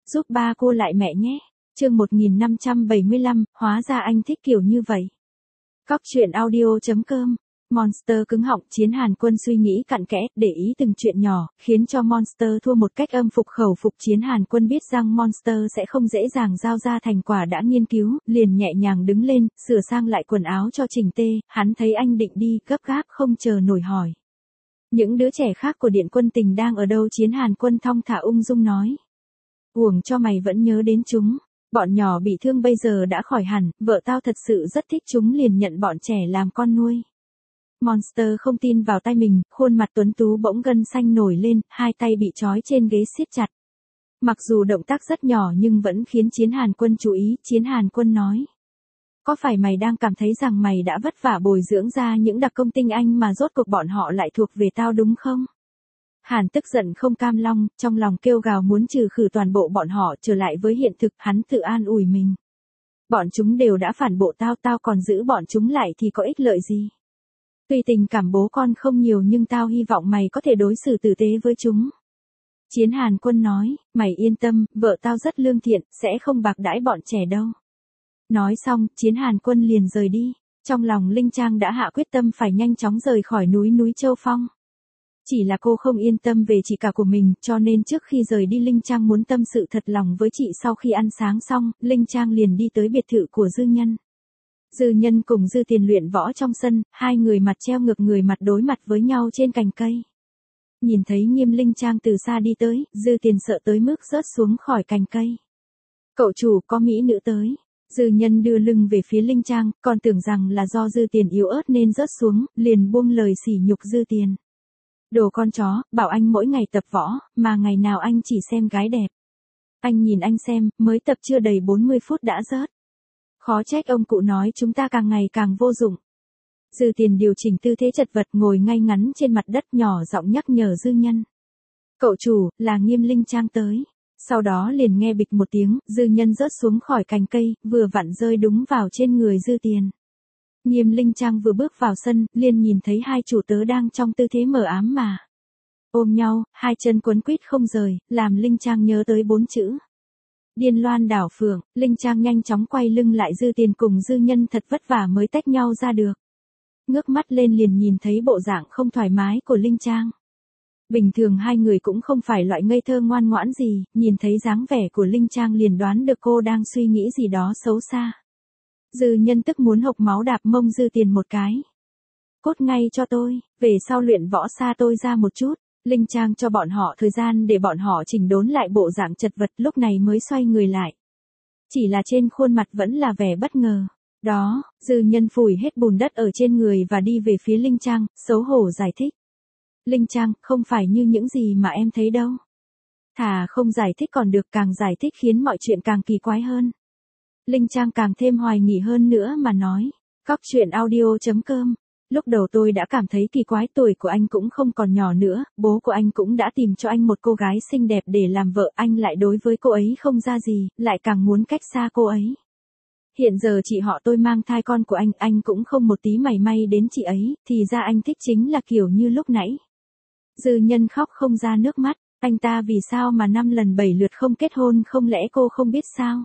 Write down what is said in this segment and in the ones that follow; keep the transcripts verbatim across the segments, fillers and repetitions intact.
giúp ba cô lại mẹ nhé. Chương một nghìn năm trăm bảy mươi lăm, hóa ra anh thích kiểu như vậy. Cóc truyện audio chấm com. Monster cứng họng, Chiến Hàn Quân suy nghĩ cặn kẽ, để ý từng chuyện nhỏ, khiến cho Monster thua một cách âm phục khẩu phục. Chiến Hàn Quân biết rằng Monster sẽ không dễ dàng giao ra thành quả đã nghiên cứu, liền nhẹ nhàng đứng lên, sửa sang lại quần áo cho chỉnh tê, hắn thấy anh định đi, gấp gáp không chờ nổi hỏi. Những đứa trẻ khác của Điện Quân Tình đang ở đâu? Chiến Hàn Quân thong thả ung dung nói. Uổng cho mày vẫn nhớ đến chúng. Bọn nhỏ bị thương bây giờ đã khỏi hẳn, vợ tao thật sự rất thích chúng liền nhận bọn trẻ làm con nuôi. Monster không tin vào tay mình, khuôn mặt tuấn tú bỗng gân xanh nổi lên, hai tay bị trói trên ghế siết chặt. Mặc dù động tác rất nhỏ nhưng vẫn khiến Chiến Hàn Quân chú ý. Chiến Hàn Quân nói. Có phải mày đang cảm thấy rằng mày đã vất vả bồi dưỡng ra những đặc công tinh anh mà rốt cuộc bọn họ lại thuộc về tao đúng không? Hàn tức giận không cam long, trong lòng kêu gào muốn trừ khử toàn bộ bọn họ trở lại với hiện thực. Hắn tự an ủi mình. Bọn chúng đều đã phản bộ tao, tao còn giữ bọn chúng lại thì có ích lợi gì? Tuy tình cảm bố con không nhiều nhưng tao hy vọng mày có thể đối xử tử tế với chúng. Chiến Hàn Quân nói, mày yên tâm, vợ tao rất lương thiện, sẽ không bạc đãi bọn trẻ đâu. Nói xong, Chiến Hàn Quân liền rời đi. Trong lòng Linh Trang đã hạ quyết tâm phải nhanh chóng rời khỏi núi núi Châu Phong. Chỉ là cô không yên tâm về chị cả của mình, cho nên trước khi rời đi Linh Trang muốn tâm sự thật lòng với chị. Sau khi ăn sáng xong, Linh Trang liền đi tới biệt thự của Dư Nhân. Dư Nhân cùng Dư Tiền luyện võ trong sân, hai người mặt treo ngược người mặt đối mặt với nhau trên cành cây. Nhìn thấy Nghiêm Linh Trang từ xa đi tới, Dư Tiền sợ tới mức rớt xuống khỏi cành cây. Cậu chủ, có mỹ nữ tới. Dư Nhân đưa lưng về phía Linh Trang, còn tưởng rằng là do Dư Tiền yếu ớt nên rớt xuống, liền buông lời sỉ nhục Dư Tiền. Đồ con chó, bảo anh mỗi ngày tập võ, mà ngày nào anh chỉ xem gái đẹp. Anh nhìn anh xem, mới tập chưa đầy bốn mươi phút đã rớt. Khó trách ông cụ nói chúng ta càng ngày càng vô dụng. Dư Tiền điều chỉnh tư thế chật vật ngồi ngay ngắn trên mặt đất, nhỏ giọng nhắc nhở Dư Nhân. Cậu chủ, là Nghiêm Linh Trang tới. Sau đó liền nghe bịch một tiếng, Dư Nhân rớt xuống khỏi cành cây, vừa vặn rơi đúng vào trên người Dư Tiền. Nghiêm Linh Trang vừa bước vào sân, liền nhìn thấy hai chủ tớ đang trong tư thế mờ ám mà ôm nhau, hai chân quấn quýt không rời, làm Linh Trang nhớ tới bốn chữ. Điên loan đảo phượng. Linh Trang nhanh chóng quay lưng lại. Dư Tiền cùng Dư Nhân thật vất vả mới tách nhau ra được. Ngước mắt lên liền nhìn thấy bộ dạng không thoải mái của Linh Trang. Bình thường hai người cũng không phải loại ngây thơ ngoan ngoãn gì, nhìn thấy dáng vẻ của Linh Trang liền đoán được cô đang suy nghĩ gì đó xấu xa. Dư Nhân tức muốn hộc máu đạp mông Dư Tiền một cái. Cốt ngay cho tôi, về sau luyện võ xa tôi ra một chút. Linh Trang cho bọn họ thời gian để bọn họ chỉnh đốn lại bộ dạng chật vật, lúc này mới xoay người lại. Chỉ là trên khuôn mặt vẫn là vẻ bất ngờ. Đó, Dư Nhân phủi hết bùn đất ở trên người và đi về phía Linh Trang, xấu hổ giải thích. Linh Trang, không phải như những gì mà em thấy đâu. Thà không giải thích còn được, càng giải thích khiến mọi chuyện càng kỳ quái hơn. Linh Trang càng thêm hoài nghi hơn nữa mà nói. Cóc truyện audio chấm com. Lúc đầu tôi đã cảm thấy kỳ quái, tuổi của anh cũng không còn nhỏ nữa, bố của anh cũng đã tìm cho anh một cô gái xinh đẹp để làm vợ, anh lại đối với cô ấy không ra gì, lại càng muốn cách xa cô ấy. Hiện giờ chị họ tôi mang thai con của anh, anh cũng không một tí mảy may đến chị ấy, thì ra anh thích chính là kiểu như lúc nãy. Dư Nhân khóc không ra nước mắt, anh ta vì sao mà năm lần bảy lượt không kết hôn, không lẽ cô không biết sao?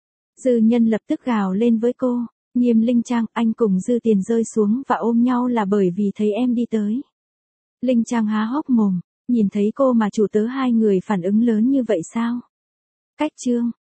Dư Nhân lập tức gào lên với cô. Nghiêm Linh Trang, anh cùng Dư Tiền rơi xuống và ôm nhau là bởi vì thấy em đi tới. Linh Trang há hốc mồm, nhìn thấy cô mà chủ tớ hai người phản ứng lớn như vậy sao? Cách chương.